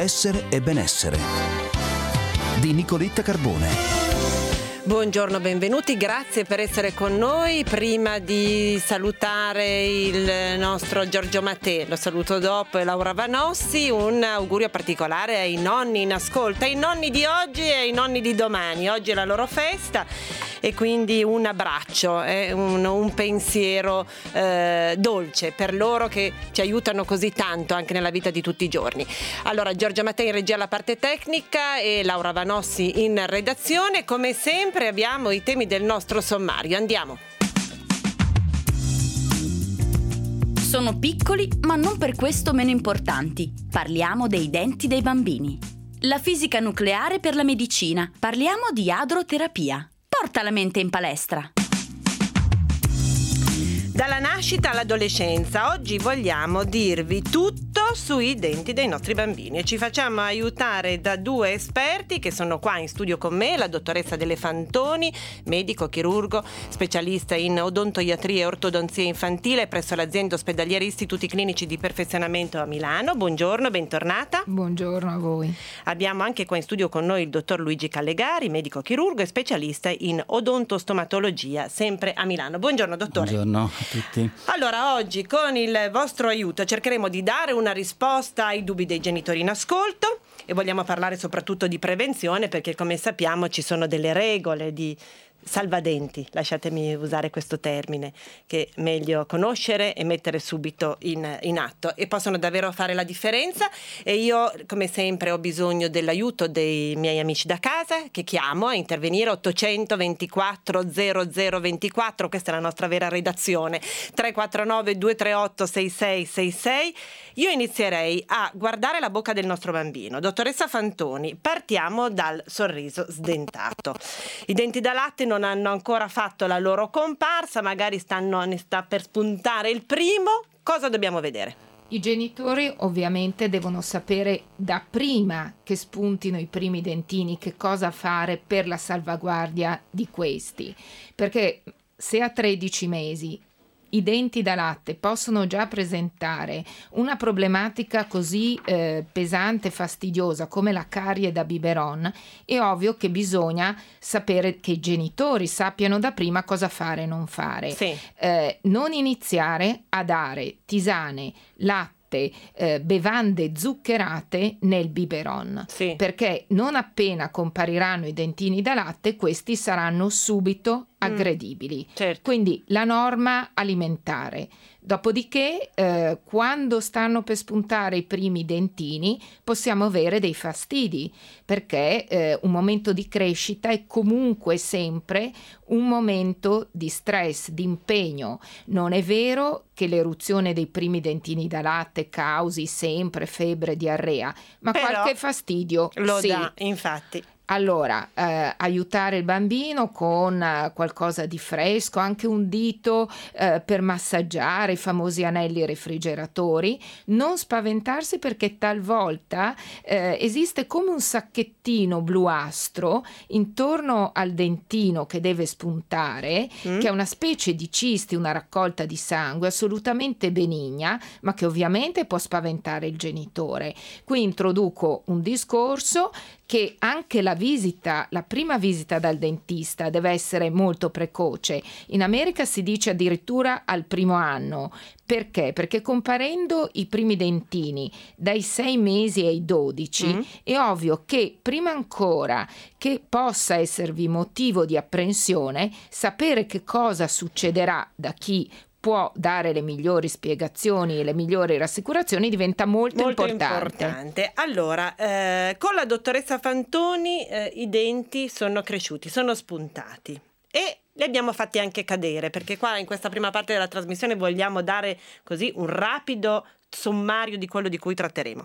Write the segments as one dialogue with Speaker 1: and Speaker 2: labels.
Speaker 1: Benessere e benessere di Nicoletta Carbone.
Speaker 2: Buongiorno, benvenuti, grazie per essere con noi. Prima di salutare il nostro Giorgio Mattei, lo saluto dopo, e Laura Vanossi, un augurio particolare ai nonni in ascolto, ai nonni di oggi e ai nonni di domani. Oggi è la loro festa e quindi un abbraccio, un pensiero dolce per loro che ci aiutano così tanto anche nella vita di tutti i giorni. Allora, Giorgio Mattei in regia alla parte tecnica e Laura Vanossi in redazione. Come sempre abbiamo i temi del nostro sommario. Andiamo.
Speaker 3: Sono piccoli, ma non per questo meno importanti. Parliamo dei denti dei bambini. La fisica nucleare per la medicina. Parliamo di adroterapia. Porta la mente in palestra.
Speaker 2: Dalla nascita all'adolescenza, oggi vogliamo dirvi tutto sui denti dei nostri bambini e ci facciamo aiutare da due esperti che sono qua in studio con me, la dottoressa Delle Fantoni, medico chirurgo, specialista in odontoiatria e ortodonzia infantile presso l'azienda ospedaliera Istituti Clinici di Perfezionamento a Milano. Buongiorno, bentornata.
Speaker 4: Buongiorno a voi.
Speaker 2: Abbiamo anche qua in studio con noi il dottor Luigi Callegari, medico chirurgo e specialista in odontostomatologia, sempre a Milano. Buongiorno dottore.
Speaker 5: Buongiorno a tutti.
Speaker 2: Allora, oggi con il vostro aiuto cercheremo di dare una risposta ai dubbi dei genitori in ascolto e vogliamo parlare soprattutto di prevenzione, perché come sappiamo ci sono delle regole di salvadenti, lasciatemi usare questo termine, che è meglio conoscere e mettere subito in atto e possono davvero fare la differenza. E io come sempre ho bisogno dell'aiuto dei miei amici da casa che chiamo a intervenire. 824 0024, questa è la nostra vera redazione, 349 238 6666. Io inizierei a guardare la bocca del nostro bambino. Dottoressa Fantoni, partiamo dal sorriso sdentato. I denti da latte non hanno ancora fatto la loro comparsa, magari ne sta per spuntare il primo. Cosa dobbiamo vedere?
Speaker 4: I genitori ovviamente devono sapere da prima che spuntino i primi dentini che cosa fare per la salvaguardia di questi, perché se a 13 mesi i denti da latte possono già presentare una problematica così pesante e fastidiosa come la carie da biberon, è ovvio che bisogna sapere che i genitori sappiano da prima cosa fare e non fare.
Speaker 2: Sì.
Speaker 4: Non iniziare a dare tisane, latte, bevande zuccherate nel biberon,
Speaker 2: sì,
Speaker 4: perché non appena compariranno i dentini da latte questi saranno subito aggredibili.
Speaker 2: Certo.
Speaker 4: Quindi la norma alimentare. Dopodiché quando stanno per spuntare i primi dentini possiamo avere dei fastidi, perché un momento di crescita è comunque sempre un momento di stress, di impegno. Non è vero che l'eruzione dei primi dentini da latte causi sempre febbre e diarrea, ma
Speaker 2: però
Speaker 4: qualche fastidio
Speaker 2: lo
Speaker 4: sì.
Speaker 2: dà, infatti.
Speaker 4: Allora, aiutare il bambino con qualcosa di fresco, anche un dito per massaggiare, i famosi anelli refrigeratori, non spaventarsi perché talvolta esiste come un sacchettino bluastro intorno al dentino che deve spuntare, che è una specie di cisti, una raccolta di sangue assolutamente benigna, ma che ovviamente può spaventare il genitore. Qui introduco un discorso che anche la prima visita dal dentista deve essere molto precoce. In America si dice addirittura al primo anno. Perché? Perché comparendo i primi dentini dai 6 mesi ai 12 è ovvio che prima ancora che possa esservi motivo di apprensione, sapere che cosa succederà da chi può dare le migliori spiegazioni e le migliori rassicurazioni diventa molto importante.
Speaker 2: Allora, con la dottoressa Fantoni i denti sono cresciuti, sono spuntati e li abbiamo fatti anche cadere, perché qua in questa prima parte della trasmissione vogliamo dare così un rapido sommario di quello di cui tratteremo.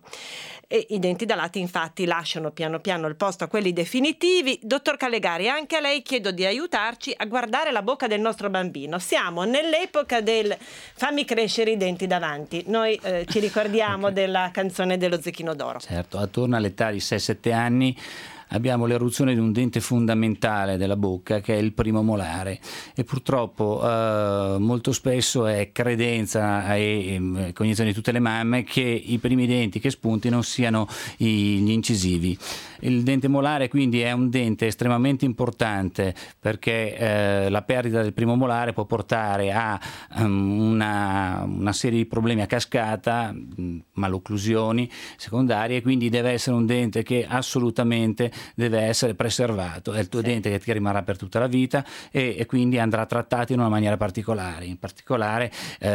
Speaker 2: E i denti da latte infatti lasciano piano piano il posto a quelli definitivi. Dottor Callegari, anche a lei chiedo di aiutarci a guardare la bocca del nostro bambino. Siamo nell'epoca del fammi crescere i denti davanti. Noi ci ricordiamo della canzone dello Zecchino d'Oro.
Speaker 5: Certo, attorno all'età di 6-7 anni abbiamo l'eruzione di un dente fondamentale della bocca, che è il primo molare, e purtroppo molto spesso è credenza e cognizione di tutte le mamme che i primi denti che spuntino siano gli incisivi. Il dente molare quindi è un dente estremamente importante, perché la perdita del primo molare può portare a una serie di problemi a cascata, malocclusioni secondarie, quindi deve essere un dente che assolutamente deve essere preservato. È il tuo dente che ti rimarrà per tutta la vita e quindi andrà trattato in una maniera particolare. In particolare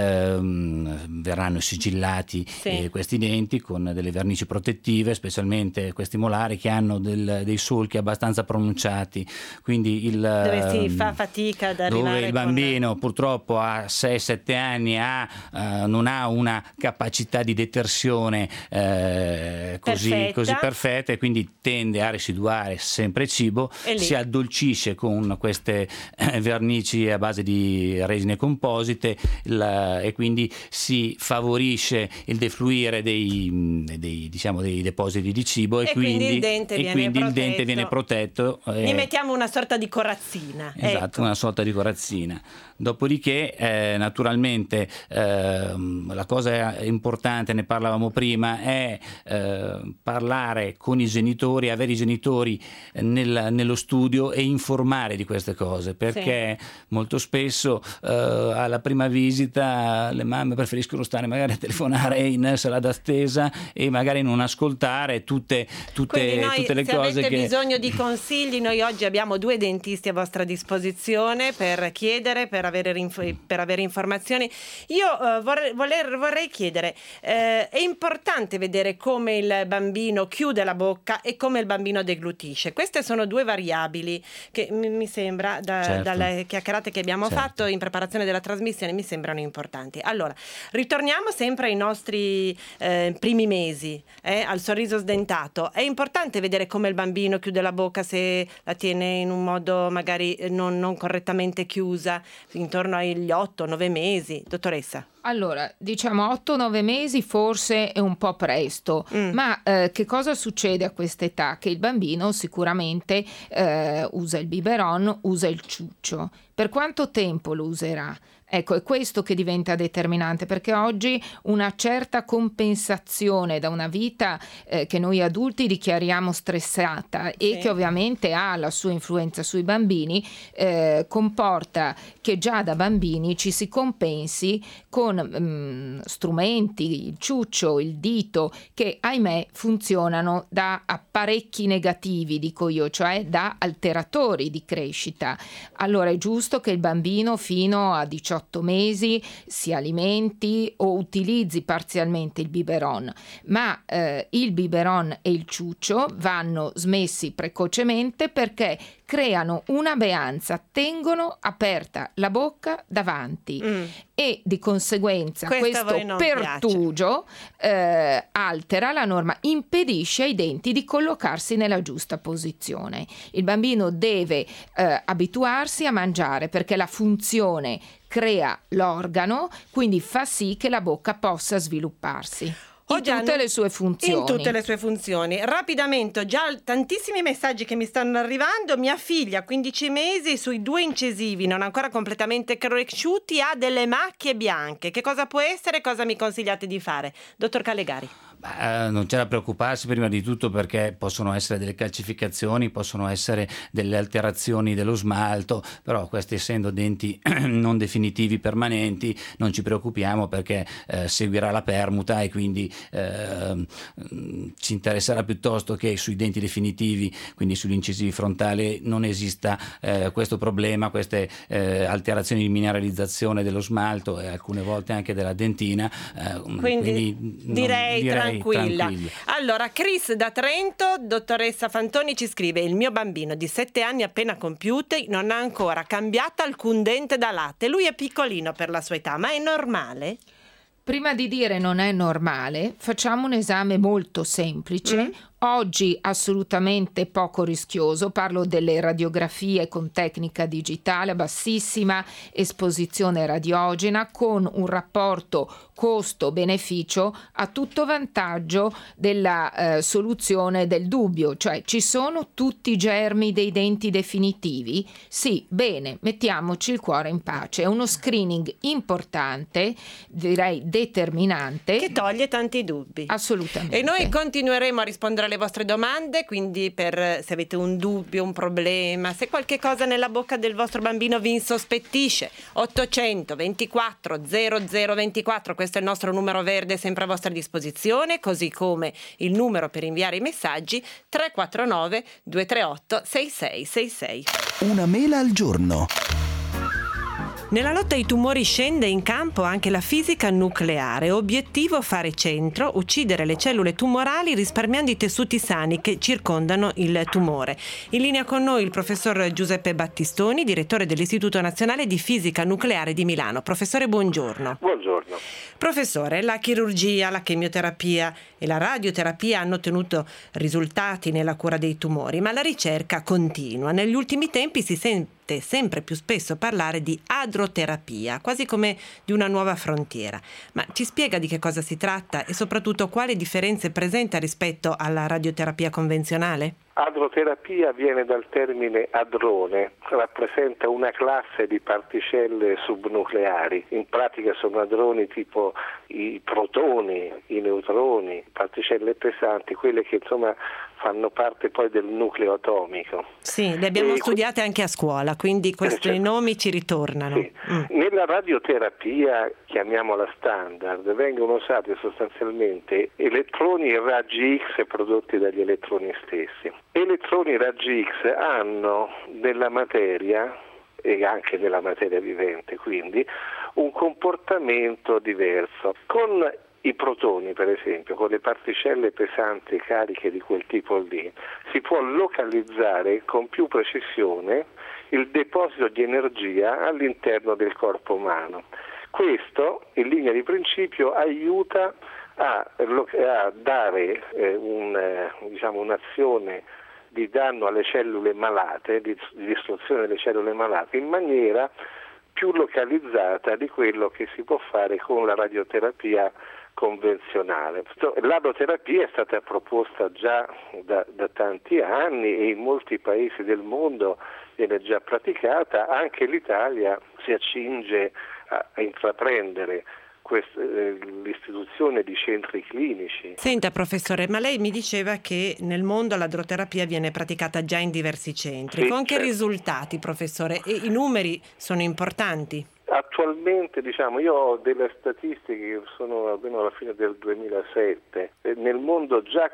Speaker 5: verranno sigillati questi denti con delle vernici protettive, specialmente questi molari che hanno dei solchi abbastanza pronunciati, quindi
Speaker 2: dove si fa fatica ad arrivare,
Speaker 5: dove il bambino purtroppo a 6-7 anni non ha una capacità di detersione così perfetta, e quindi tende a residuare sempre cibo, si addolcisce con queste vernici a base di resine composite e quindi si favorisce il defluire dei depositi di cibo, e quindi il dente viene protetto.
Speaker 2: Gli mettiamo una sorta di corazzina.
Speaker 5: Esatto,
Speaker 2: ecco.
Speaker 5: Una sorta di corazzina. Dopodiché naturalmente la cosa importante, ne parlavamo prima, è parlare con i genitori, avere i genitori nello studio e informare di queste cose, perché molto spesso alla prima visita le mamme preferiscono stare magari a telefonare in sala d'attesa e magari non ascoltare tutte le cose.
Speaker 2: Se avete bisogno di consigli, noi oggi abbiamo 2 dentisti a vostra disposizione per chiedere, per avere informazioni. Io vorrei chiedere, è importante vedere come il bambino chiude la bocca e come il bambino deglutisce. Queste sono 2 variabili che mi sembra dalle chiacchierate che abbiamo fatto in preparazione della trasmissione mi sembrano importanti. Allora, ritorniamo sempre ai nostri primi mesi, al sorriso sdentato. È importante vedere come il bambino chiude la bocca, se la tiene in un modo magari non correttamente chiusa, intorno agli 8-9 mesi, dottoressa.
Speaker 4: Allora, diciamo 8-9 mesi forse è un po' presto, ma che cosa succede a quest'età? Che il bambino sicuramente usa il biberon, usa il ciuccio. Per quanto tempo lo userà? Ecco, è questo che diventa determinante, perché oggi una certa compensazione da una vita che noi adulti dichiariamo stressata e che ovviamente ha la sua influenza sui bambini, comporta che già da bambini ci si compensi con strumenti, il ciuccio, il dito, che ahimè funzionano da apparecchi negativi, dico io, cioè da alteratori di crescita. Allora è giusto che il bambino fino a 18 mesi si alimenti o utilizzi parzialmente il biberon, ma il biberon e il ciuccio vanno smessi precocemente perché creano una beanza, tengono aperta la bocca davanti e di conseguenza questo pertugio altera la norma, impedisce ai denti di collocarsi nella giusta posizione. Il bambino deve abituarsi a mangiare, perché la funzione crea l'organo, quindi fa sì che la bocca possa svilupparsi. In tutte le sue funzioni.
Speaker 2: Rapidamente, ho già tantissimi messaggi che mi stanno arrivando. Mia figlia, 15 mesi, sui 2 incisivi non ancora completamente cresciuti, ha delle macchie bianche. Che cosa può essere? Cosa mi consigliate di fare? Dottor Callegari.
Speaker 5: Non c'è da preoccuparsi, prima di tutto perché possono essere delle calcificazioni, possono essere delle alterazioni dello smalto, però questi, essendo denti non definitivi permanenti, non ci preoccupiamo, perché seguirà la permuta e quindi ci interesserà piuttosto che sui denti definitivi, quindi sugli incisivi frontali, non esista questo problema, queste alterazioni di mineralizzazione dello smalto e alcune volte anche della dentina,
Speaker 2: quindi direi tranquilla. Allora, Chris da Trento, dottoressa Fantoni, ci scrive: il mio bambino di 7 anni appena compiuti non ha ancora cambiato alcun dente da latte, lui è piccolino per la sua età, ma è normale?
Speaker 4: Prima di dire non è normale, facciamo un esame molto semplice, Oggi assolutamente poco rischioso, parlo delle radiografie con tecnica digitale a bassissima esposizione radiogena con un rapporto costo-beneficio a tutto vantaggio della soluzione del dubbio, cioè ci sono tutti i germi dei denti definitivi? Sì, bene, mettiamoci il cuore in pace, è uno screening importante, direi determinante.
Speaker 2: Che toglie tanti dubbi.
Speaker 4: Assolutamente.
Speaker 2: E noi continueremo a rispondere alle vostre domande, quindi se avete un dubbio, un problema, se qualche cosa nella bocca del vostro bambino vi insospettisce, 800 24 0024, questo è il nostro numero verde sempre a vostra disposizione, così come il numero per inviare i messaggi 349 238 6666.
Speaker 1: Una mela al giorno.
Speaker 2: Nella lotta ai tumori scende in campo anche la fisica nucleare. Obiettivo: fare centro, uccidere le cellule tumorali risparmiando i tessuti sani che circondano il tumore. In linea con noi il professor Giuseppe Battistoni, direttore dell'Istituto Nazionale di Fisica Nucleare di Milano. Professore, buongiorno.
Speaker 6: Buongiorno.
Speaker 2: Professore, la chirurgia, la chemioterapia e la radioterapia hanno ottenuto risultati nella cura dei tumori, ma la ricerca continua. Negli ultimi tempi si sente sempre più spesso parlare di adroterapia, quasi come di una nuova frontiera. Ma ci spiega di che cosa si tratta e soprattutto quali differenze presenta rispetto alla radioterapia convenzionale?
Speaker 6: Adroterapia viene dal termine adrone, rappresenta una classe di particelle subnucleari. In pratica sono adroni tipo i protoni, i neutroni, particelle pesanti, quelle che insomma fanno parte poi del nucleo atomico.
Speaker 2: Sì, le abbiamo studiate anche a scuola, quindi questi nomi ci ritornano.
Speaker 6: Sì. Nella radioterapia, chiamiamola standard, vengono usati sostanzialmente elettroni e raggi X prodotti dagli elettroni stessi. Elettroni e raggi X hanno nella materia e anche nella materia vivente, quindi un comportamento diverso. Con i protoni, per esempio, con le particelle pesanti e cariche di quel tipo lì, si può localizzare con più precisione il deposito di energia all'interno del corpo umano. Questo, in linea di principio, aiuta a dare un'azione di danno alle cellule malate, di distruzione delle cellule malate, in maniera più localizzata di quello che si può fare con la radioterapia convenzionale. L'adroterapia è stata proposta già da tanti anni e in molti paesi del mondo viene già praticata, anche l'Italia si accinge a intraprendere l'istituzione di centri clinici.
Speaker 2: Senta professore, ma lei mi diceva che nel mondo l'adroterapia viene praticata già in diversi centri.
Speaker 6: Sì,
Speaker 2: con che
Speaker 6: certo.
Speaker 2: risultati, professore? E i numeri sono importanti?
Speaker 6: Attualmente io ho delle statistiche che sono almeno alla fine del 2007. Nel mondo già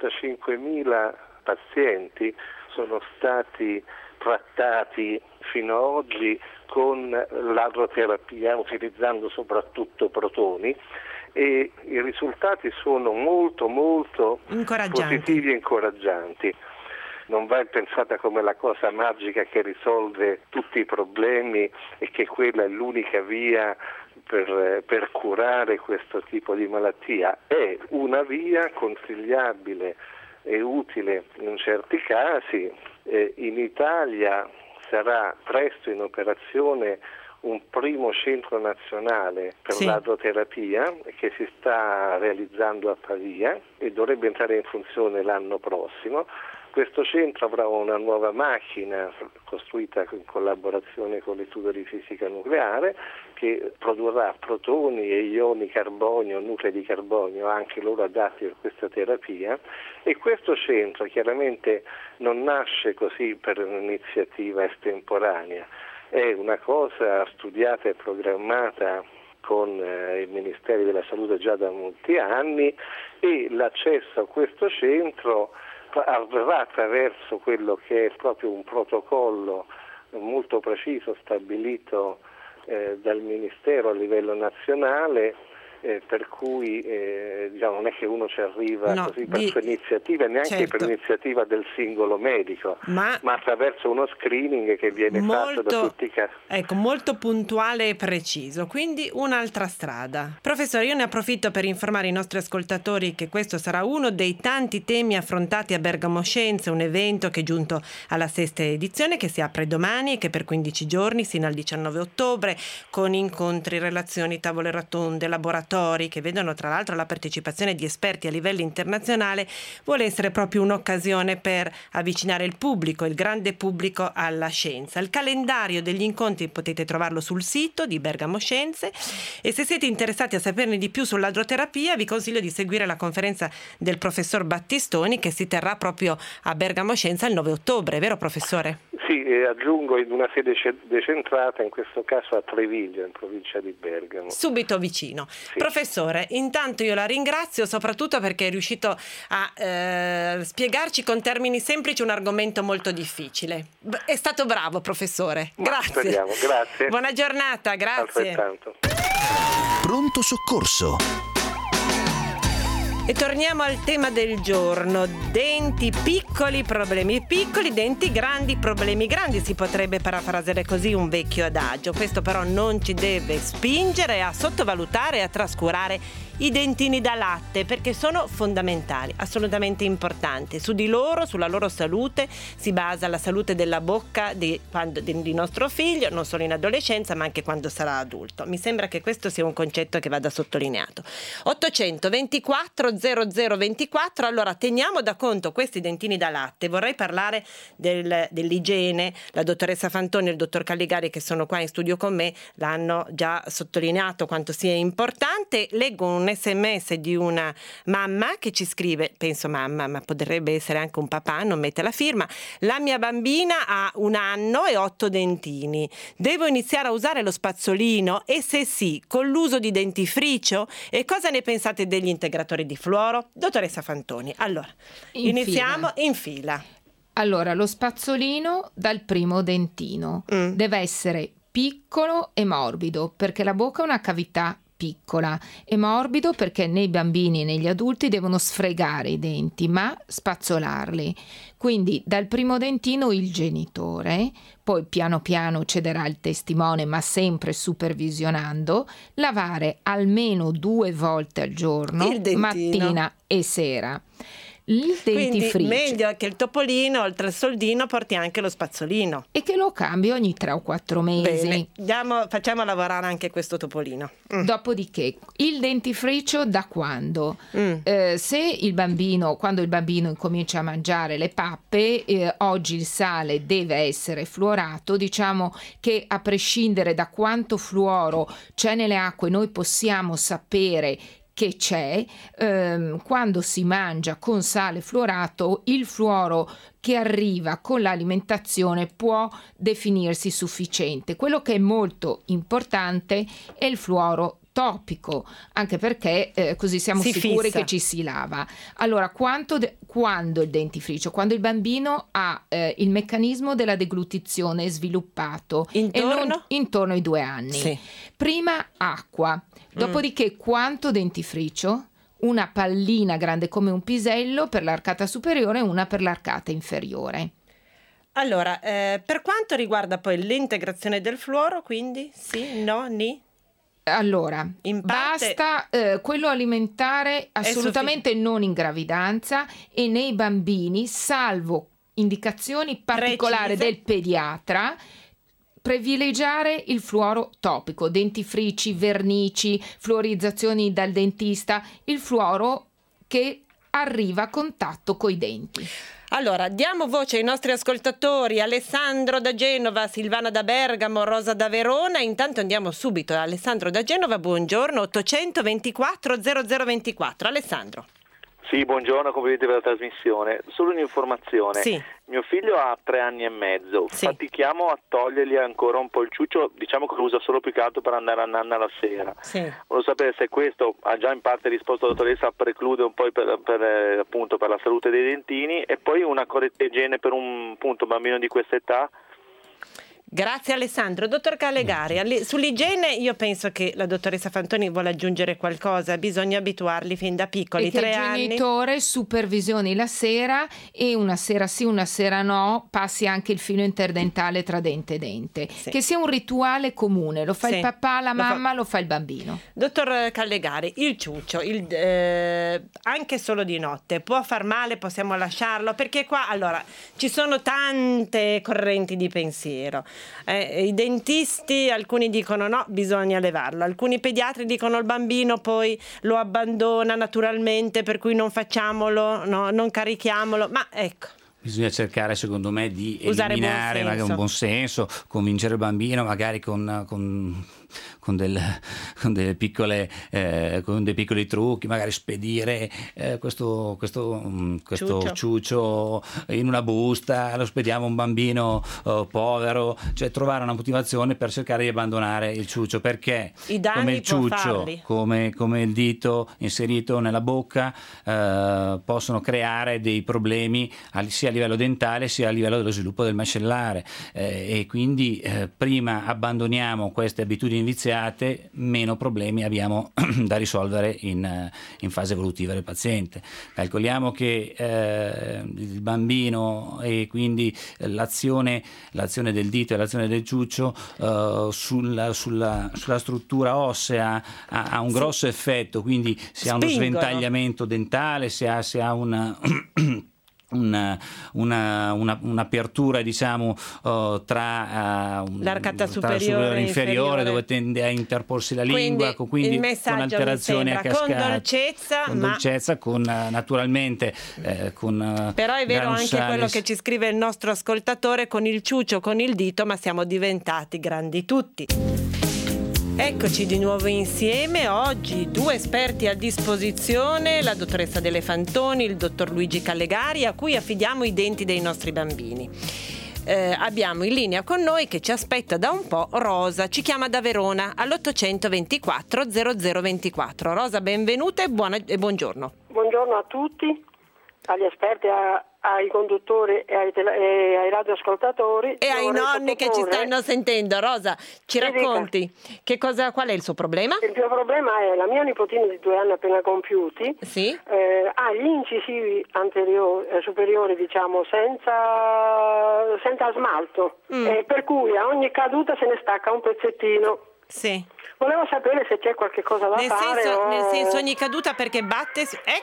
Speaker 6: 45.000 pazienti sono stati trattati fino ad oggi con l'adroterapia utilizzando soprattutto protoni e i risultati sono molto positivi e incoraggianti. Non va pensata come la cosa magica che risolve tutti i problemi e che quella è l'unica via per curare questo tipo di malattia. È una via consigliabile e utile in certi casi. In Italia sarà presto in operazione un primo centro nazionale per l'adroterapia che si sta realizzando a Pavia e dovrebbe entrare in funzione l'anno prossimo. Questo centro avrà una nuova macchina costruita in collaborazione con l'Istituto di Fisica Nucleare che produrrà protoni e ioni carbonio, nuclei di carbonio, anche loro adatti per questa terapia, e questo centro chiaramente non nasce così per un'iniziativa estemporanea, è una cosa studiata e programmata con i Ministeri della Salute già da molti anni e l'accesso a questo centro avverrà attraverso quello che è proprio un protocollo molto preciso stabilito dal Ministero a livello nazionale per cui diciamo, non è che uno ci arriva così per sua iniziativa, neanche
Speaker 2: certo,
Speaker 6: per iniziativa del singolo medico, ma attraverso uno screening che viene fatto da tutti i casi.
Speaker 2: Ecco, molto puntuale e preciso, quindi un'altra strada. Professore, io ne approfitto per informare i nostri ascoltatori che questo sarà uno dei tanti temi affrontati a Bergamo Scienze, un evento che è giunto alla 6ª edizione, che si apre domani e che per 15 giorni sino al 19 ottobre, con incontri, relazioni, tavole rotonde, laboratori che vedono tra l'altro la partecipazione di esperti a livello internazionale, vuole essere proprio un'occasione per avvicinare il pubblico, il grande pubblico alla scienza. Il calendario degli incontri potete trovarlo sul sito di Bergamo Scienze e se siete interessati a saperne di più sull'adroterapia vi consiglio di seguire la conferenza del professor Battistoni che si terrà proprio a Bergamo Scienza il 9 ottobre, vero professore?
Speaker 6: Sì, aggiungo in una sede decentrata, in questo caso a Treviglio, in provincia di Bergamo.
Speaker 2: Subito vicino.
Speaker 6: Sì.
Speaker 2: Professore, intanto io la ringrazio soprattutto perché è riuscito a spiegarci con termini semplici un argomento molto difficile. È stato bravo, professore. Grazie.
Speaker 6: Speriamo, grazie.
Speaker 2: Buona giornata, grazie.
Speaker 6: Altrettanto.
Speaker 1: Pronto soccorso.
Speaker 2: E torniamo al tema del giorno: denti piccoli, problemi piccoli, denti grandi, problemi grandi. Si potrebbe parafrasare così un vecchio adagio. Questo però non ci deve spingere a sottovalutare e a trascurare i dentini da latte, perché sono fondamentali, assolutamente importanti. Su di loro, sulla loro salute, si basa la salute della bocca di nostro figlio, non solo in adolescenza ma anche quando sarà adulto. Mi sembra che questo sia un concetto che vada sottolineato. 824 0024. Allora, teniamo da conto questi dentini da latte. Vorrei parlare dell'igiene. La dottoressa Fantoni e il dottor Calligari, che sono qua in studio con me, l'hanno già sottolineato quanto sia importante. Leggo un SMS di una mamma che ci scrive, penso mamma, ma potrebbe essere anche un papà, non mette la firma: la mia bambina ha 1 anno e 8 dentini. Devo iniziare a usare lo spazzolino? E se sì, con l'uso di dentifricio? E cosa ne pensate degli integratori di fluoro? Dottoressa Fantoni, allora, iniziamo in fila.
Speaker 4: Allora, lo spazzolino dal primo dentino deve essere piccolo e morbido, perché la bocca è una cavità piccola, e morbido perché nei bambini e negli adulti devono sfregare i denti, ma spazzolarli. Quindi dal primo dentino il genitore, poi piano piano cederà il testimone, ma sempre supervisionando, lavare almeno 2 volte al giorno, mattina e sera. Il dentifricio.
Speaker 2: Quindi meglio che il topolino, oltre al soldino, porti anche lo spazzolino.
Speaker 4: E che lo cambio ogni 3 o 4 mesi.
Speaker 2: Bene, facciamo lavorare anche questo topolino.
Speaker 4: Dopodiché, il dentifricio da quando? Se quando il bambino incomincia a mangiare le pappe, oggi il sale deve essere fluorato. Diciamo che a prescindere da quanto fluoro c'è nelle acque, noi possiamo sapere che c'è, quando si mangia con sale fluorato, il fluoro che arriva con l'alimentazione può definirsi sufficiente. Quello che è molto importante è il fluoro topico, anche perché così siamo sicuri che ci si lava. Allora, quando il dentifricio? Quando il bambino ha il meccanismo della deglutizione sviluppato intorno ai 2 anni. Sì. Prima acqua, dopodiché quanto dentifricio? Una pallina grande come un pisello per l'arcata superiore e una per l'arcata inferiore.
Speaker 2: Allora, per quanto riguarda poi l'integrazione del fluoro, quindi sì, no, ni?
Speaker 4: Allora, basta quello alimentare assolutamente non in gravidanza e nei bambini, salvo indicazioni particolari del pediatra, privilegiare il fluoro topico, dentifrici, vernici, fluorizzazioni dal dentista, il fluoro che arriva a contatto coi denti.
Speaker 2: Allora, diamo voce ai nostri ascoltatori: Alessandro da Genova, Silvana da Bergamo, Rosa da Verona. Intanto andiamo subito. Alessandro da Genova, buongiorno, 824 0024. Alessandro.
Speaker 7: Sì, buongiorno, complimenti per la trasmissione. Solo un'informazione.
Speaker 2: Sì.
Speaker 7: Mio figlio ha 3 anni e mezzo.
Speaker 2: Sì.
Speaker 7: Fatichiamo a togliergli ancora un po' il ciuccio, diciamo che lo usa solo più che altro per andare a nanna la sera.
Speaker 2: Sì.
Speaker 7: Volevo sapere se questo, ha già in parte risposto la dottoressa, preclude un po' appunto per la salute dei dentini, e poi una corretta igiene per un bambino di questa età.
Speaker 2: Grazie Alessandro. Dottor Callegari, sull'igiene io penso che la dottoressa Fantoni vuole aggiungere qualcosa. Bisogna abituarli fin da piccoli,
Speaker 4: e che
Speaker 2: 3
Speaker 4: il
Speaker 2: anni.
Speaker 4: genitore supervisioni la sera e una sera sì, una sera no, passi anche il filo interdentale tra dente e dente.
Speaker 2: Sì.
Speaker 4: Che sia un rituale comune, lo fa
Speaker 2: Sì,
Speaker 4: il papà, la
Speaker 2: lo fa-
Speaker 4: mamma, lo fa il bambino.
Speaker 2: Dottor Callegari, il ciuccio, anche solo di notte, può far male, possiamo lasciarlo? Perché qua, allora, ci sono tante correnti di pensiero. I dentisti, alcuni dicono no, bisogna levarlo. Alcuni pediatri dicono il bambino poi lo abbandona naturalmente, per cui non facciamolo, no, non carichiamolo. Ma ecco.
Speaker 5: Bisogna cercare, secondo me, di
Speaker 2: Usare
Speaker 5: eliminare magari un buon senso, convincere il bambino magari con delle piccole, con dei piccoli trucchi, magari spedire questo ciuccio in una busta, lo spediamo a un bambino povero, cioè trovare una motivazione per cercare di abbandonare il ciuccio, perché
Speaker 2: I danni
Speaker 5: come il
Speaker 2: può
Speaker 5: ciuccio,
Speaker 2: farli.
Speaker 5: come il dito inserito nella bocca, possono creare dei problemi sia a livello dentale sia a livello dello sviluppo del mascellare, e quindi prima abbandoniamo queste abitudini viziate, meno problemi abbiamo da risolvere in fase evolutiva del paziente. Calcoliamo che il bambino e quindi l'azione del dito e l'azione del ciuccio sulla struttura ossea ha un grosso effetto, quindi si ha uno sventagliamento dentale, si ha un'apertura, diciamo, tra
Speaker 2: l'arcata superiore
Speaker 5: e inferiore, dove tende a interporsi la lingua, quindi
Speaker 2: il messaggio
Speaker 5: con alterazioni a cascata,
Speaker 2: con dolcezza,
Speaker 5: con naturalmente
Speaker 2: però è vero anche
Speaker 5: Granussalis.
Speaker 2: quello che ci scrive il nostro ascoltatore: con il ciuccio, con il dito, ma siamo diventati grandi tutti. Eccoci di nuovo insieme, oggi 2 esperti a disposizione, la dottoressa Delle Fantoni, il dottor Luigi Callegari, a cui affidiamo i denti dei nostri bambini. Abbiamo in linea con noi, che ci aspetta da un po', Rosa, ci chiama da Verona all'824 0024. Rosa, benvenuta e buongiorno.
Speaker 8: Buongiorno a tutti, agli esperti, ai conduttori e ai radioascoltatori.
Speaker 2: E ai nonni che ci stanno sentendo. Rosa, ci racconti qual è il suo problema?
Speaker 8: Il mio problema è la mia nipotina di 2 anni appena compiuti,
Speaker 2: Sì.
Speaker 8: ha gli incisivi superiori, diciamo, senza smalto, per cui a ogni caduta se ne stacca un pezzettino.
Speaker 2: Sì.
Speaker 8: Volevo sapere se c'è qualche cosa da fare.
Speaker 2: Nel senso ogni caduta, perché batte.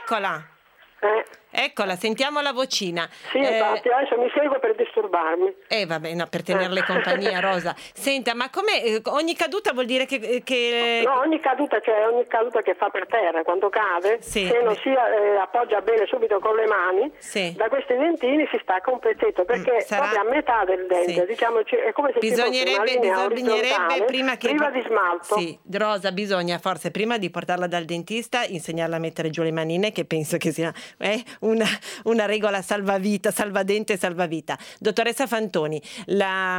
Speaker 2: Eccola, sentiamo la vocina.
Speaker 8: Sì, infatti, adesso mi seguo per disturbarmi.
Speaker 2: Vabbè, no, per tenerle compagnia, Rosa. Senta, ma come ogni caduta vuol dire che...
Speaker 8: No, ogni caduta che fa per terra, quando cade,
Speaker 2: Sì,
Speaker 8: se non si appoggia bene subito con le mani,
Speaker 2: Sì.
Speaker 8: da questi dentini si stacca un pezzetto, perché proprio a metà del dente,
Speaker 2: Sì.
Speaker 8: diciamo, è come se ci fosse una linea orizzontale priva di smalto.
Speaker 2: Sì, Rosa, bisogna forse prima di portarla dal dentista insegnarla a mettere giù le manine, che penso che sia una regola salvadente, salvavita. Dottoressa Fantoni, la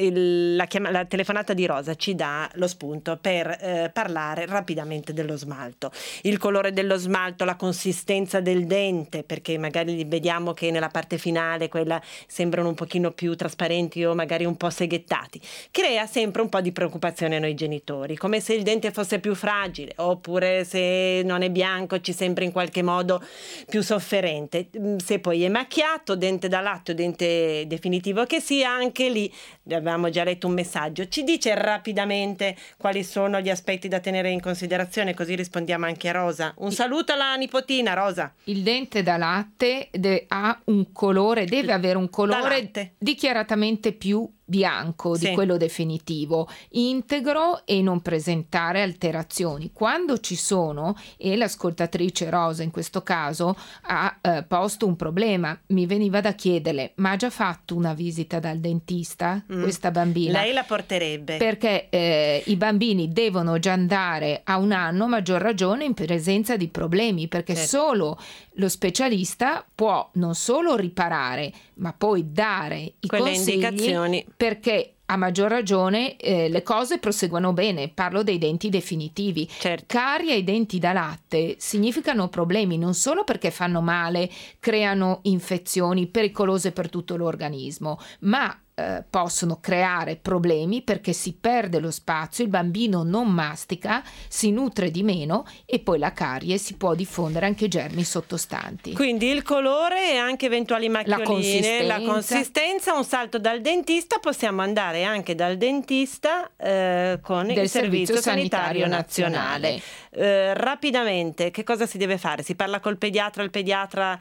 Speaker 2: telefonata di Rosa ci dà lo spunto per parlare rapidamente dello smalto. Il colore dello smalto, la consistenza del dente, perché magari vediamo che nella parte finale quella sembrano un pochino più trasparenti o magari un po' seghettati. Crea sempre un po' di preoccupazione a noi genitori, come se il dente fosse più fragile, oppure se non è bianco ci sembra in qualche modo più sofferente. Se poi è macchiato, dente da latte o dente definitivo che sia, anche lì avevamo già letto un messaggio. Ci dice rapidamente quali sono gli aspetti da tenere in considerazione, così rispondiamo anche a Rosa. Un saluto alla nipotina, Rosa.
Speaker 4: Il dente da latte ha un colore, deve avere un colore dichiaratamente più bianco di quello definitivo, integro e non presentare alterazioni. Quando ci sono, e l'ascoltatrice Rosa in questo caso ha posto un problema, mi veniva da chiederle: ma ha già fatto una visita dal dentista questa bambina?
Speaker 2: Lei la porterebbe,
Speaker 4: perché i bambini devono già andare a 1 anno, a maggior ragione in presenza di problemi, perché solo lo specialista può non solo riparare ma poi dare i
Speaker 2: quelle
Speaker 4: consigli,
Speaker 2: indicazioni,
Speaker 4: perché a maggior ragione le cose proseguono bene. Parlo dei denti definitivi. Carie ai denti da latte significano problemi non solo perché fanno male, creano infezioni pericolose per tutto l'organismo, ma possono creare problemi perché si perde lo spazio, il bambino non mastica, si nutre di meno e poi la carie si può diffondere anche germi sottostanti.
Speaker 2: Quindi il colore e anche eventuali macchioline, la consistenza, un salto dal dentista, possiamo andare anche dal dentista con il Servizio Sanitario Nazionale. Rapidamente, che cosa si deve fare? Si parla col pediatra, il pediatra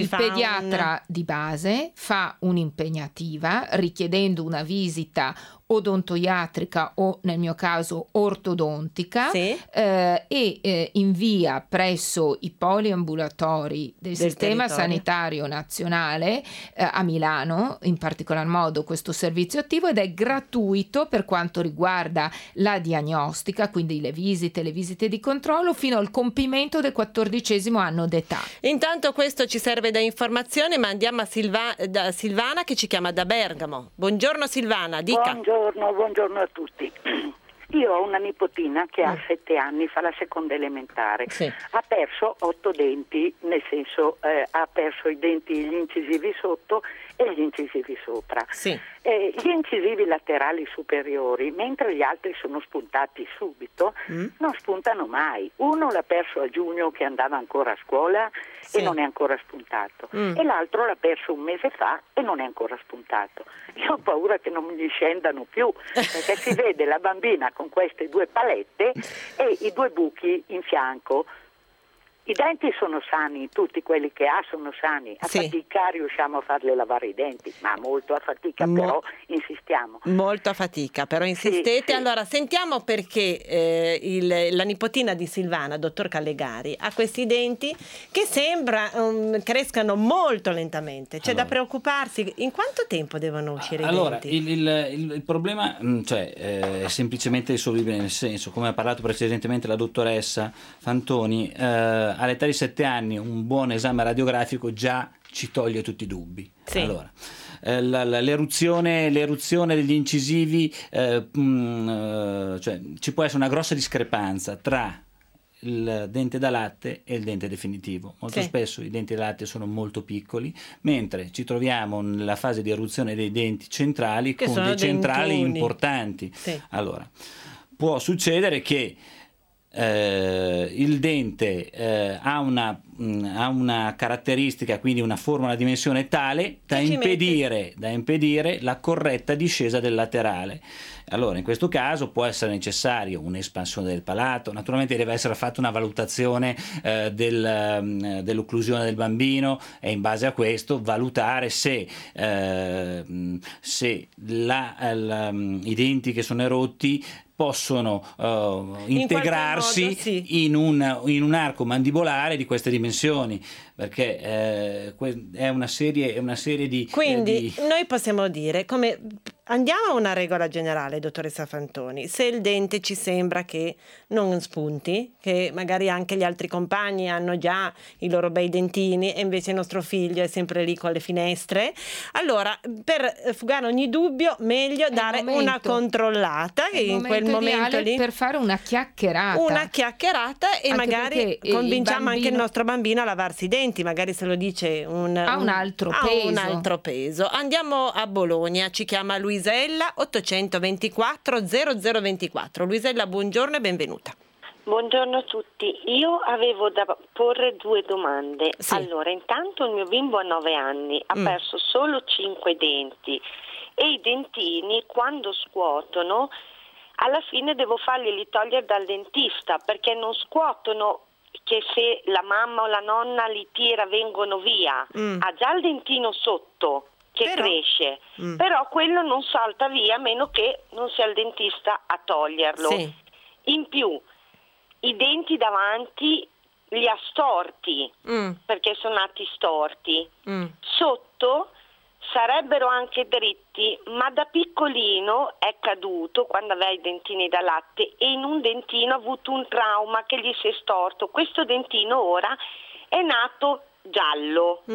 Speaker 4: di base fa un'impegnativa richiedendo una visita odontoiatrica o nel mio caso ortodontica,
Speaker 2: sì,
Speaker 4: e invia presso i poliambulatori del Sistema Sanitario Nazionale a Milano, in particolar modo questo servizio attivo, ed è gratuito per quanto riguarda la diagnostica, quindi le visite di controllo fino al compimento del 14° anno d'età.
Speaker 2: Intanto questo ci serve da informazione, ma andiamo da Silvana che ci chiama da Bergamo. Buongiorno Silvana, dica.
Speaker 9: Buongiorno a tutti. Io ho una nipotina che ha 7 anni, fa la seconda elementare.
Speaker 2: Sì.
Speaker 9: Ha perso 8 denti, nel senso ha perso i denti, gli incisivi sotto e gli incisivi sopra.
Speaker 2: Sì.
Speaker 9: Gli incisivi laterali superiori, mentre gli altri sono spuntati subito, non spuntano mai. Uno l'ha perso a giugno che andava ancora a scuola, sì, e non è ancora spuntato. E l'altro l'ha perso un mese fa e non è ancora spuntato. Io ho paura che non gli scendano più, perché si vede la bambina con queste 2 palette e i 2 buchi in fianco. I denti sono sani, tutti quelli che ha sono sani. A fatica riusciamo a farle lavare i denti, ma molto a fatica, però insistiamo.
Speaker 2: Molto a fatica, però insistete. Sì. Allora, sentiamo perché la nipotina di Silvana, dottor Callegari, ha questi denti che sembra crescano molto lentamente. C'è da preoccuparsi. In quanto tempo devono uscire i denti?
Speaker 5: Il problema è semplicemente risolvibile, nel senso, come ha parlato precedentemente la dottoressa Fantoni, all'età di 7 anni un buon esame radiografico già ci toglie tutti i dubbi. Sì. Allora, l'eruzione degli incisivi, cioè ci può essere una grossa discrepanza tra il dente da latte e il dente definitivo. Molto spesso i denti da latte sono molto piccoli, mentre ci troviamo nella fase di eruzione dei denti centrali che con dei centrali importanti. Sì. Allora, può succedere che il dente ha una caratteristica, quindi una forma, una dimensione tale da impedire la corretta discesa del laterale. Allora, in questo caso può essere necessario un'espansione del palato. Naturalmente deve essere fatta una valutazione dell'occlusione del bambino e in base a questo valutare se i denti che sono erotti possono integrarsi in un arco mandibolare di queste dimensioni, perché è una serie di...
Speaker 2: Quindi noi possiamo dire, come andiamo a una regola generale, dottoressa Fantoni, se il dente ci sembra che non spunti, che magari anche gli altri compagni hanno già i loro bei dentini e invece il nostro figlio è sempre lì con le finestre, allora per fugare ogni dubbio meglio dare una controllata in quel momento lì,
Speaker 4: per fare una chiacchierata e
Speaker 2: anche magari convinciamo anche il nostro bambino a lavarsi i denti, magari se lo dice un altro peso. Andiamo a Bologna, ci chiama Luisella, 824 0024. Luisella, buongiorno e benvenuta.
Speaker 10: Buongiorno a tutti, io avevo da porre 2 domande. Allora, intanto il mio bimbo ha 9 anni, ha perso solo 5 denti e i dentini quando scuotono alla fine devo farglieli togliere dal dentista, perché non scuotono che se la mamma o la nonna li tira vengono via. Ha già il dentino sotto che cresce, però quello non salta via a meno che non sia il dentista a toglierlo. In più i denti davanti li ha storti, perché sono nati storti. Sotto sarebbero anche dritti, ma da piccolino è caduto quando aveva i dentini da latte e in un dentino ha avuto un trauma che gli si è storto. Questo dentino ora è nato giallo.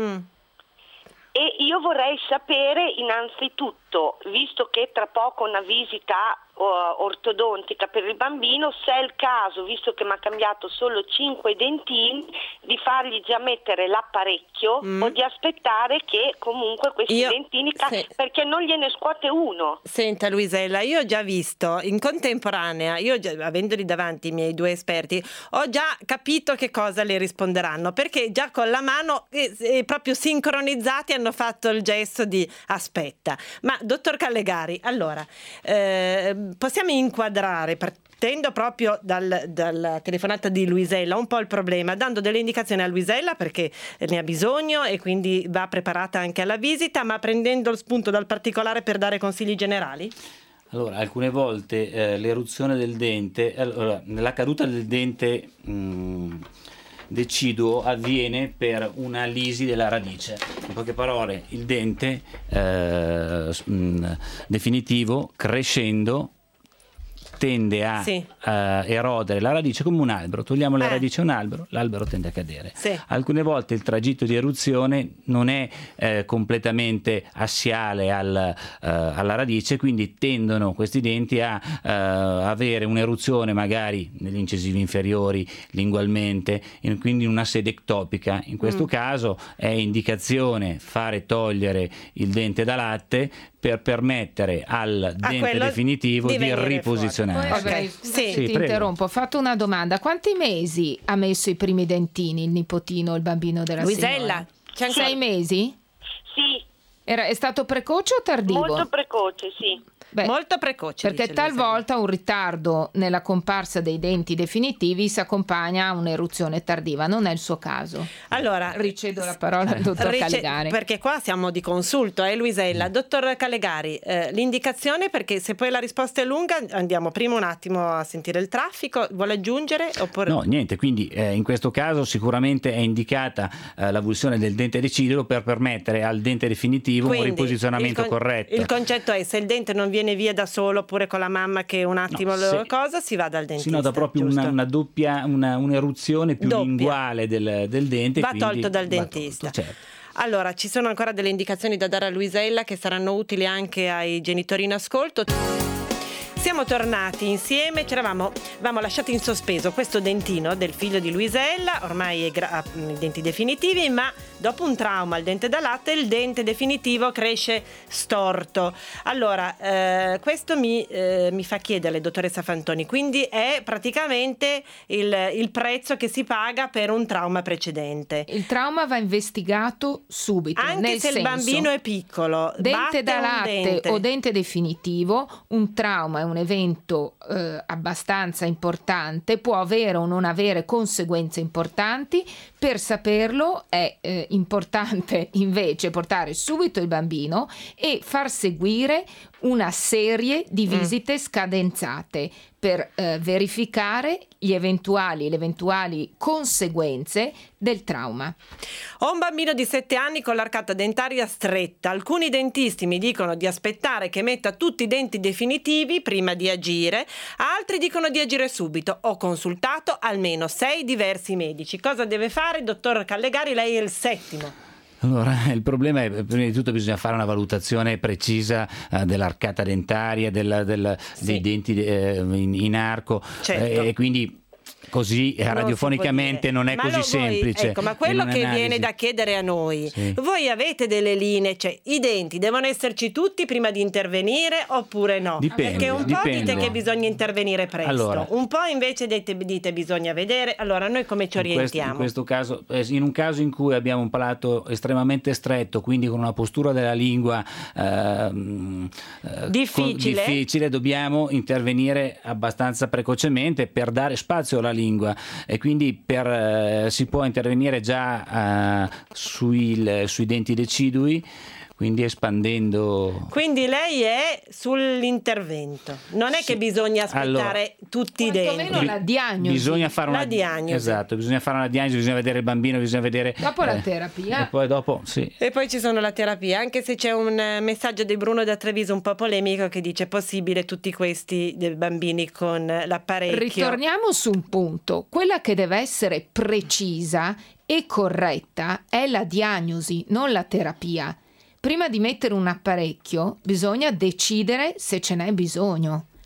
Speaker 10: E io vorrei sapere innanzitutto, visto che tra poco una visita ortodontica per il bambino, se è il caso, visto che mi ha cambiato solo 5 dentini, di fargli già mettere l'apparecchio o di aspettare che comunque questi dentini perché non gliene scuote uno.
Speaker 2: Senta Luisella, io ho già visto in contemporanea, avendoli davanti i miei 2 esperti, ho già capito che cosa le risponderanno, perché già con la mano proprio sincronizzati hanno fatto il gesto di aspetta. Ma dottor Callegari, allora possiamo inquadrare, partendo proprio dalla telefonata di Luisella, un po' il problema, dando delle indicazioni a Luisella perché ne ha bisogno e quindi va preparata anche alla visita, ma prendendo lo spunto dal particolare per dare consigli generali?
Speaker 5: Allora, alcune volte l'eruzione del dente, la caduta del dente deciduo avviene per una lisi della radice. In poche parole, il dente definitivo, crescendo, tende a erodere la radice come un albero. Togliamo la radice a un albero, l'albero tende a cadere. Alcune volte il tragitto di eruzione non è completamente assiale alla radice, quindi tendono questi denti a avere un'eruzione magari negli incisivi inferiori, lingualmente, quindi una sede ectopica. In questo caso è indicazione fare togliere il dente da latte per permettere al dente definitivo di riposizionarsi.
Speaker 4: Ti interrompo, ho fatto una domanda: quanti mesi ha messo i primi dentini il nipotino, il bambino della
Speaker 2: Luisella?
Speaker 4: signora? 6 mesi?
Speaker 10: Sì.
Speaker 4: È stato precoce o tardivo?
Speaker 10: Molto precoce, sì.
Speaker 2: Molto precoce,
Speaker 4: perché talvolta un ritardo nella comparsa dei denti definitivi si accompagna a un'eruzione tardiva. Non è il suo caso.
Speaker 2: Allora
Speaker 4: ricedo la parola al dottor Callegari,
Speaker 2: perché qua siamo di consulto, Luisella. Dottor Callegari, l'indicazione, perché se poi la risposta è lunga andiamo prima un attimo a sentire il traffico. Vuole aggiungere oppure
Speaker 5: no? Niente, quindi in questo caso sicuramente è indicata l'avulsione del dente deciduo per permettere al dente definitivo un riposizionamento corretto.
Speaker 2: Il concetto è: se il dente non viene via da solo oppure con la mamma che un attimo si va dal dentista.
Speaker 5: Si nota proprio una doppia, un'eruzione più linguale del dente.
Speaker 2: Va tolto dal dentista.
Speaker 5: Certo.
Speaker 2: Allora, ci sono ancora delle indicazioni da dare a Luisella che saranno utili anche ai genitori in ascolto. Siamo tornati insieme, avevamo lasciato in sospeso questo dentino del figlio di Luisella, ormai ha i denti definitivi, ma dopo un trauma al dente da latte il dente definitivo cresce storto. Allora, questo mi fa chiedere, dottoressa Fantoni, quindi è praticamente il prezzo che si paga per un trauma precedente.
Speaker 4: Il trauma va investigato subito,
Speaker 2: anche se il bambino è piccolo.
Speaker 4: Dente da latte o dente definitivo, un trauma è un evento abbastanza importante, può avere o non avere conseguenze importanti. Per saperlo è importante invece portare subito il bambino e far seguire una serie di visite scadenzate per verificare le eventuali conseguenze del trauma.
Speaker 2: Ho un bambino di 7 anni con l'arcata dentaria stretta. Alcuni dentisti mi dicono di aspettare che metta tutti i denti definitivi prima di agire, altri dicono di agire subito. Ho consultato almeno 6 diversi medici. Cosa deve fare, dottor Callegari? Lei è il 7º.
Speaker 5: Allora, il problema è, prima di tutto bisogna fare una valutazione precisa dell'arcata dentaria, dei denti in arco, e quindi così radiofonicamente non è così semplice.
Speaker 2: Ecco, ma quello che viene da chiedere a noi, voi avete delle linee, cioè i denti devono esserci tutti prima di intervenire oppure no?
Speaker 5: Dipende,
Speaker 2: perché un po' dite che bisogna intervenire presto,
Speaker 5: allora,
Speaker 2: un po' invece dite bisogna vedere. Allora noi come ci orientiamo?
Speaker 5: In questo caso, in un caso in cui abbiamo un palato estremamente stretto, quindi con una postura della lingua difficile, dobbiamo intervenire abbastanza precocemente per dare spazio alla lingua, e quindi si può intervenire già sui denti decidui, quindi espandendo.
Speaker 2: Quindi lei è sull'intervento, non è che bisogna aspettare tutti i denti.
Speaker 4: La diagnosi.
Speaker 5: Bisogna fare una diagnosi. Esatto, bisogna fare una diagnosi, bisogna vedere il bambino, bisogna vedere
Speaker 4: dopo la terapia.
Speaker 5: E poi dopo
Speaker 2: E poi ci sono la terapia, anche se c'è un messaggio di Bruno da Treviso un po' polemico che dice: è possibile tutti questi dei bambini con l'apparecchio?
Speaker 4: Ritorniamo su un punto, quella che deve essere precisa e corretta è la diagnosi, non la terapia. Prima di mettere un apparecchio bisogna decidere se ce n'è bisogno.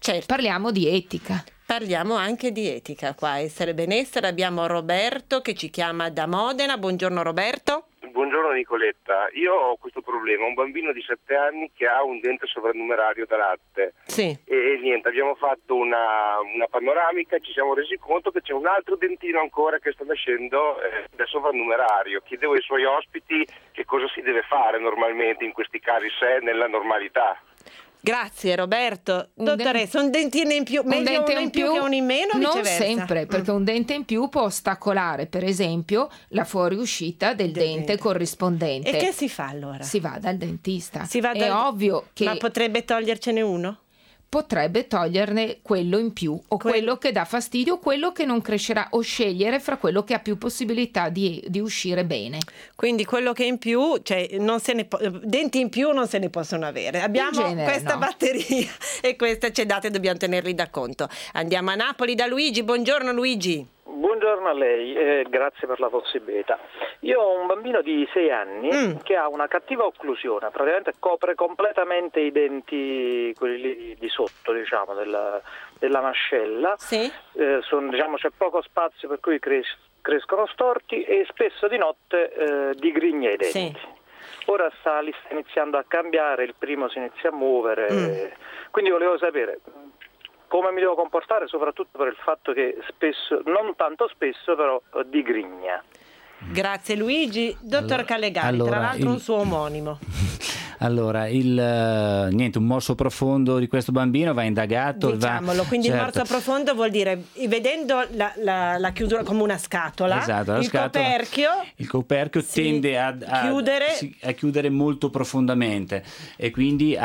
Speaker 2: Certo.
Speaker 4: Parliamo di etica.
Speaker 2: Parliamo anche di etica qua, essere e benessere. Abbiamo Roberto che ci chiama da Modena. Buongiorno Roberto.
Speaker 11: Buongiorno Nicoletta, io ho questo problema, un bambino di 7 anni che ha un dente sovrannumerario da latte.
Speaker 2: Sì.
Speaker 11: E niente, abbiamo fatto una panoramica, ci siamo resi conto che c'è un altro dentino ancora che sta nascendo da sovrannumerario. Chiedevo ai suoi ospiti che cosa si deve fare normalmente in questi casi, se è nella normalità.
Speaker 2: Grazie Roberto. Dottoressa, un dentino in più, meglio uno in più che uno in meno o
Speaker 4: non
Speaker 2: viceversa?
Speaker 4: sempre, perché un dente in più può ostacolare, per esempio, la fuoriuscita del dente corrispondente.
Speaker 2: E che si fa allora?
Speaker 4: Si va dal dentista.
Speaker 2: È
Speaker 4: ovvio che...
Speaker 2: Ma potrebbe togliercene uno?
Speaker 4: Potrebbe toglierne quello in più o quello che dà fastidio, quello che non crescerà, o scegliere fra quello che ha più possibilità di uscire bene.
Speaker 2: Quindi quello che è in più, cioè denti in più non se ne possono avere. Abbiamo questa batteria e queste c'è date, dobbiamo tenerli da conto. Andiamo a Napoli da Luigi. Buongiorno Luigi.
Speaker 12: Buongiorno a lei, grazie per la possibilità. Io ho un bambino di 6 anni che ha una cattiva occlusione, praticamente copre completamente i denti, quelli lì di sotto, diciamo, della mascella.
Speaker 2: Sì.
Speaker 12: C'è poco spazio, per cui crescono storti e spesso di notte digrigna i denti.
Speaker 2: Sì.
Speaker 12: Ora li sta iniziando a cambiare, il primo si inizia a muovere, quindi volevo sapere come mi devo comportare, soprattutto per il fatto che spesso, non tanto spesso, però digrigna.
Speaker 2: Grazie Luigi. Dottor Callegari, tra l'altro un suo omonimo.
Speaker 5: Allora, un morso profondo di questo bambino va indagato.
Speaker 2: Diciamolo, quindi certo. Il morso profondo vuol dire, vedendo la chiusura come una scatola,
Speaker 5: esatto, il coperchio tende a chiudere molto profondamente e quindi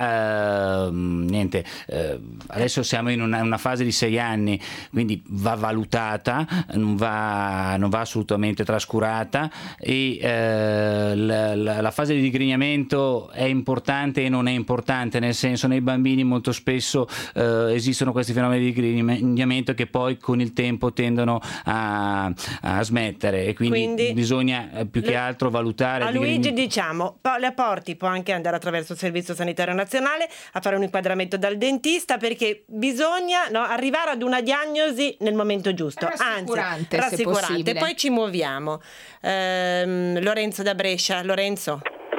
Speaker 5: adesso siamo in una fase di 6 anni, quindi va valutata, non va assolutamente trascurata e la fase di digrignamento è importante e non è importante, nel senso, nei bambini molto spesso esistono questi fenomeni di digrignamento che poi con il tempo tendono a smettere e quindi bisogna più che altro valutare.
Speaker 2: A Luigi diciamo, le porti, può anche andare attraverso il Servizio Sanitario Nazionale a fare un inquadramento dal dentista, perché bisogna arrivare ad una diagnosi nel momento giusto,
Speaker 4: rassicurante,
Speaker 2: anzi
Speaker 4: se possibile.
Speaker 2: Poi ci muoviamo. Lorenzo da Brescia. Lorenzo?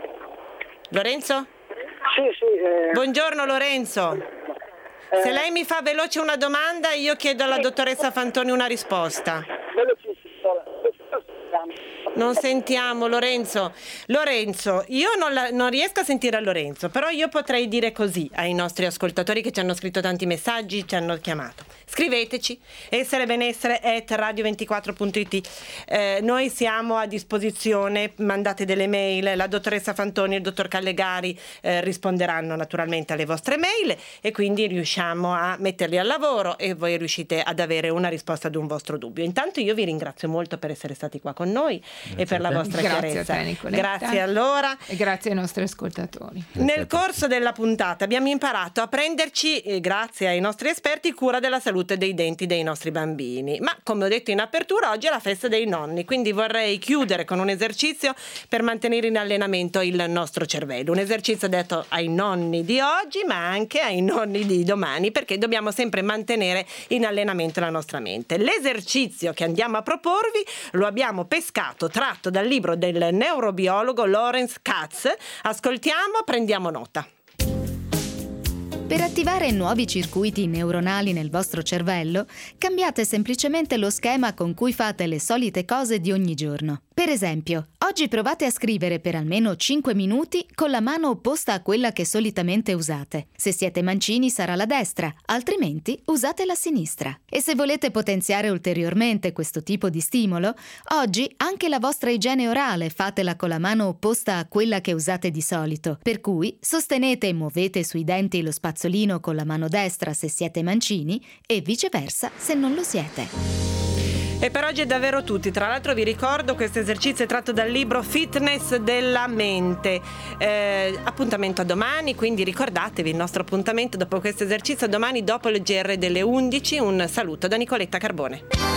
Speaker 8: Sì.
Speaker 2: Buongiorno Lorenzo. Se lei mi fa veloce una domanda, io chiedo alla dottoressa Fantoni una risposta. Non sentiamo Lorenzo. Lorenzo, io non riesco a sentire a Lorenzo, però io potrei dire così ai nostri ascoltatori che ci hanno scritto tanti messaggi, ci hanno chiamato. Scriveteci, esserebenessere@radio24.it. Noi siamo a disposizione, mandate delle mail, la dottoressa Fantoni e il dottor Callegari risponderanno naturalmente alle vostre mail e quindi riusciamo a metterli al lavoro e voi riuscite ad avere una risposta ad un vostro dubbio. Intanto io vi ringrazio molto per essere stati qua con noi. Grazie e per la vostra chiarezza.
Speaker 4: A te, Nicoletta.
Speaker 2: Grazie allora.
Speaker 4: E grazie ai nostri ascoltatori.
Speaker 2: Nel corso della puntata abbiamo imparato a prenderci, grazie ai nostri esperti, cura della salute dei denti dei nostri bambini. Ma come ho detto in apertura, oggi è la festa dei nonni, quindi vorrei chiudere con un esercizio per mantenere in allenamento il nostro cervello. Un esercizio detto ai nonni di oggi, ma anche ai nonni di domani, perché dobbiamo sempre mantenere in allenamento la nostra mente. L'esercizio che andiamo a proporvi lo abbiamo pescato, tratto dal libro del neurobiologo Lawrence Katz. Ascoltiamo, prendiamo nota.
Speaker 13: Per attivare nuovi circuiti neuronali nel vostro cervello, cambiate semplicemente lo schema con cui fate le solite cose di ogni giorno. Per esempio, oggi provate a scrivere per almeno 5 minuti con la mano opposta a quella che solitamente usate. Se siete mancini sarà la destra, altrimenti usate la sinistra. E se volete potenziare ulteriormente questo tipo di stimolo, oggi anche la vostra igiene orale fatela con la mano opposta a quella che usate di solito. Per cui sostenete e muovete sui denti lo spazzolino con la mano destra se siete mancini e viceversa se non lo siete.
Speaker 2: E per oggi è davvero tutti. Tra l'altro vi ricordo, questo esercizio è tratto dal libro Fitness della mente. Appuntamento a domani, quindi ricordatevi il nostro appuntamento dopo questo esercizio domani dopo il GR delle 11. Un saluto da Nicoletta Carbone.